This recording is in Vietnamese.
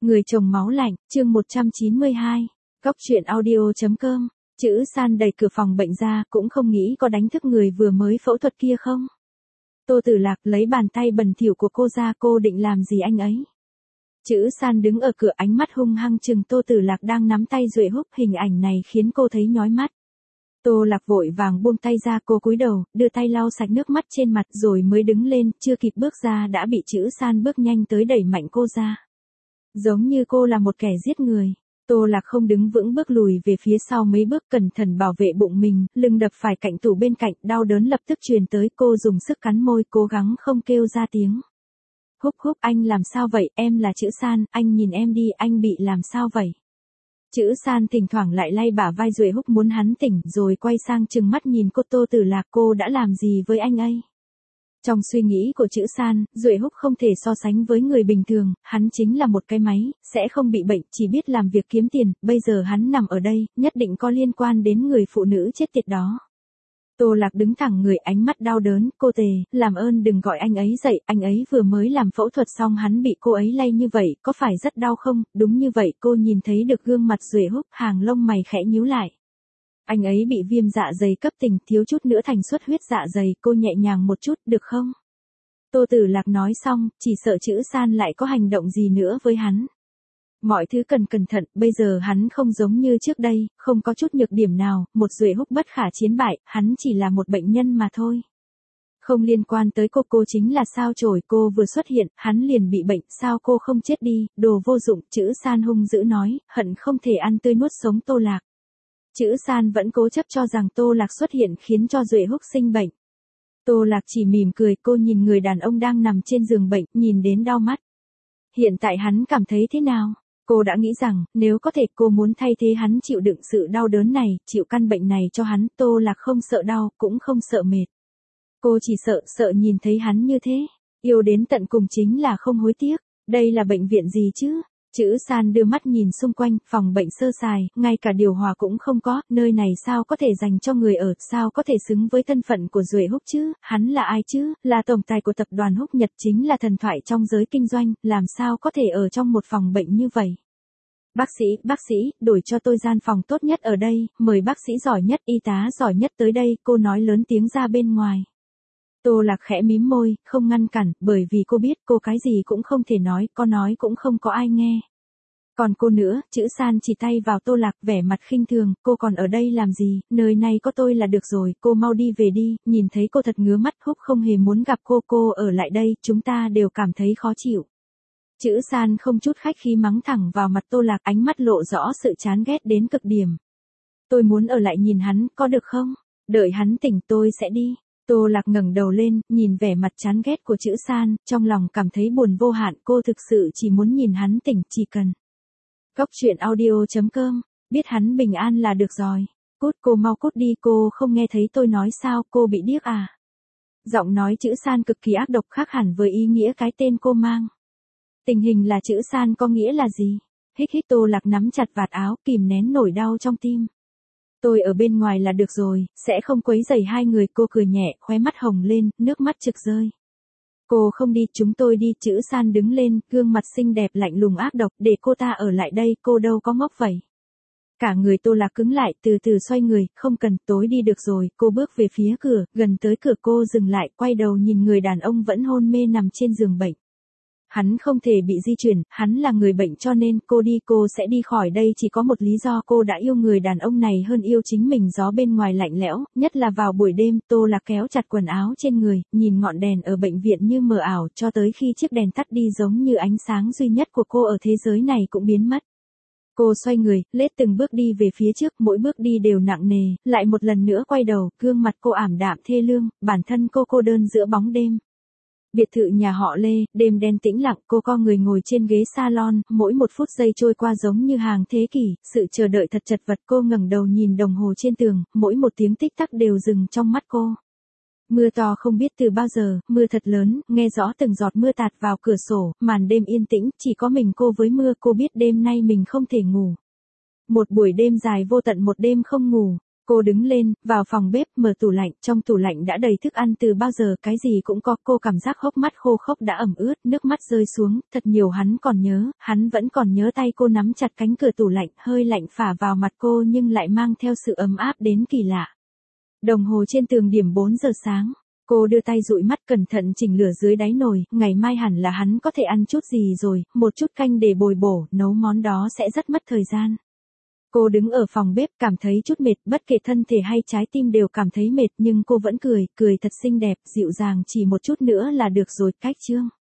Người chồng máu lạnh, chương 192. Góc truyện audio.com. Chữ San đẩy cửa phòng bệnh ra, cũng không nghĩ có đánh thức người vừa mới phẫu thuật kia không. Tô Tử Lạc lấy bàn tay bẩn thỉu của cô ra, cô định làm gì anh ấy. Chữ San đứng ở cửa, ánh mắt hung hăng chừng Tô Tử Lạc đang nắm tay Duệ Húc, hình ảnh này khiến cô thấy nhói mắt. Tô Lạc vội vàng buông tay ra, cô cúi đầu, đưa tay lau sạch nước mắt trên mặt rồi mới đứng lên, chưa kịp bước ra đã bị Chữ San bước nhanh tới đẩy mạnh cô ra. Giống như cô là một kẻ giết người. Tô Lạc không đứng vững, bước lùi về phía sau mấy bước, cẩn thận bảo vệ bụng mình, lưng đập phải cạnh tủ bên cạnh, đau đớn lập tức truyền tới, cô dùng sức cắn môi, cố gắng không kêu ra tiếng. Húc Húc, anh làm sao vậy, em là Chữ San, anh nhìn em đi, anh bị làm sao vậy? Chữ San thỉnh thoảng lại lay bả vai Duệ Húc muốn hắn tỉnh, rồi quay sang trừng mắt nhìn cô. Tô Tử Lạc, cô đã làm gì với anh ấy? Trong suy nghĩ của Chữ San, Duệ Húc không thể so sánh với người bình thường, hắn chính là một cái máy, sẽ không bị bệnh, chỉ biết làm việc kiếm tiền, bây giờ hắn nằm ở đây, nhất định có liên quan đến người phụ nữ chết tiệt đó. Tô Lạc đứng thẳng người, ánh mắt đau đớn, cô Tề, làm ơn đừng gọi anh ấy dậy, anh ấy vừa mới làm phẫu thuật xong, hắn bị cô ấy lay như vậy, có phải rất đau không? Đúng như vậy, cô nhìn thấy được gương mặt Duệ Húc, hàng lông mày khẽ nhíu lại. Anh ấy bị viêm dạ dày cấp tính, thiếu chút nữa thành xuất huyết dạ dày, cô nhẹ nhàng một chút, được không? Tô Tử Lạc nói xong, chỉ sợ Chữ San lại có hành động gì nữa với hắn. Mọi thứ cần cẩn thận, bây giờ hắn không giống như trước đây, không có chút nhược điểm nào, một Duệ Húc bất khả chiến bại, hắn chỉ là một bệnh nhân mà thôi. Không liên quan tới cô chính là sao chổi, cô vừa xuất hiện, hắn liền bị bệnh, sao cô không chết đi, đồ vô dụng, Chữ San hung dữ nói, hận không thể ăn tươi nuốt sống Tô Lạc. Chữ San vẫn cố chấp cho rằng Tô Lạc xuất hiện khiến cho Duệ Húc sinh bệnh. Tô Lạc chỉ mỉm cười, cô nhìn người đàn ông đang nằm trên giường bệnh, nhìn đến đau mắt. Hiện tại hắn cảm thấy thế nào? Cô đã nghĩ rằng, nếu có thể cô muốn thay thế hắn chịu đựng sự đau đớn này, chịu căn bệnh này cho hắn. Tô Lạc không sợ đau, cũng không sợ mệt. Cô chỉ sợ nhìn thấy hắn như thế. Yêu đến tận cùng chính là không hối tiếc. Đây là bệnh viện gì chứ? Chữ San đưa mắt nhìn xung quanh, phòng bệnh sơ sài, ngay cả điều hòa cũng không có, nơi này sao có thể dành cho người ở, sao có thể xứng với thân phận của Duệ Húc chứ, hắn là ai chứ, là tổng tài của tập đoàn Húc Nhật, chính là thần thoại trong giới kinh doanh, làm sao có thể ở trong một phòng bệnh như vậy. Bác sĩ, đổi cho tôi gian phòng tốt nhất ở đây, mời bác sĩ giỏi nhất, y tá giỏi nhất tới đây, cô nói lớn tiếng ra bên ngoài. Tô Lạc khẽ mím môi, không ngăn cản, bởi vì cô biết cô cái gì cũng không thể nói, có nói cũng không có ai nghe. Còn cô nữa, Chữ San chỉ tay vào Tô Lạc, vẻ mặt khinh thường, cô còn ở đây làm gì, nơi này có tôi là được rồi, cô mau đi về đi, nhìn thấy cô thật ngứa mắt. Húc không hề muốn gặp cô ở lại đây, chúng ta đều cảm thấy khó chịu. Chữ San không chút khách khí mắng thẳng vào mặt Tô Lạc, ánh mắt lộ rõ sự chán ghét đến cực điểm. Tôi muốn ở lại nhìn hắn, có được không? Đợi hắn tỉnh tôi sẽ đi. Tô Lạc ngẩng đầu lên, nhìn vẻ mặt chán ghét của Chữ San, trong lòng cảm thấy buồn vô hạn, cô thực sự chỉ muốn nhìn hắn tỉnh, chỉ cần. Góc truyện audio.com, biết hắn bình an là được rồi. Cút, cô mau cút đi, cô không nghe thấy tôi nói sao, cô bị điếc à? Giọng nói Chữ San cực kỳ ác độc, khác hẳn với ý nghĩa cái tên cô mang. Tình hình là Chữ San có nghĩa là gì? Hít Tô Lạc nắm chặt vạt áo, kìm nén nổi đau trong tim. Tôi ở bên ngoài là được rồi, sẽ không quấy rầy hai người. Cô cười nhẹ, khóe mắt hồng lên, nước mắt trực rơi. Cô không đi, chúng tôi đi. Chữ San đứng lên, gương mặt xinh đẹp lạnh lùng ác độc, để cô ta ở lại đây, cô đâu có ngốc vậy. Cả người Tô Lạc cứng lại, từ từ xoay người, không cần, tối đi được rồi. Cô bước về phía cửa, gần tới cửa cô dừng lại, quay đầu nhìn người đàn ông vẫn hôn mê nằm trên giường bệnh. Hắn không thể bị di chuyển, hắn là người bệnh, cho nên cô đi, cô sẽ đi khỏi đây chỉ có một lý do, cô đã yêu người đàn ông này hơn yêu chính mình. Gió bên ngoài lạnh lẽo, nhất là vào buổi đêm. Tô Lạc kéo chặt quần áo trên người, nhìn ngọn đèn ở bệnh viện như mờ ảo, cho tới khi chiếc đèn tắt đi, giống như ánh sáng duy nhất của cô ở thế giới này cũng biến mất. Cô xoay người, lết từng bước đi về phía trước, mỗi bước đi đều nặng nề, lại một lần nữa quay đầu, gương mặt cô ảm đạm thê lương, bản thân cô đơn giữa bóng đêm. Biệt thự nhà họ Lê, đêm đen tĩnh lặng, cô co người ngồi trên ghế salon, mỗi một phút giây trôi qua giống như hàng thế kỷ, sự chờ đợi thật chật vật. Cô ngẩng đầu nhìn đồng hồ trên tường, mỗi một tiếng tích tắc đều dừng trong mắt cô. Mưa to không biết từ bao giờ, mưa thật lớn, nghe rõ từng giọt mưa tạt vào cửa sổ, màn đêm yên tĩnh, chỉ có mình cô với mưa. Cô biết đêm nay mình không thể ngủ. Một buổi đêm dài vô tận, một đêm không ngủ. Cô đứng lên, vào phòng bếp, mở tủ lạnh, trong tủ lạnh đã đầy thức ăn từ bao giờ, cái gì cũng có, cô cảm giác hốc mắt khô khốc đã ẩm ướt, nước mắt rơi xuống, thật nhiều hắn vẫn còn nhớ tay cô nắm chặt cánh cửa tủ lạnh, hơi lạnh phả vào mặt cô nhưng lại mang theo sự ấm áp đến kỳ lạ. Đồng hồ trên tường điểm 4 giờ sáng. Cô đưa tay dụi mắt cẩn thận chỉnh lửa dưới đáy nồi, ngày mai hẳn là hắn có thể ăn chút gì rồi, một chút canh để bồi bổ, nấu món đó sẽ rất mất thời gian. Cô đứng ở phòng bếp cảm thấy chút mệt, bất kể thân thể hay trái tim đều cảm thấy mệt nhưng cô vẫn cười thật xinh đẹp, dịu dàng, chỉ một chút nữa là được rồi, cách chương.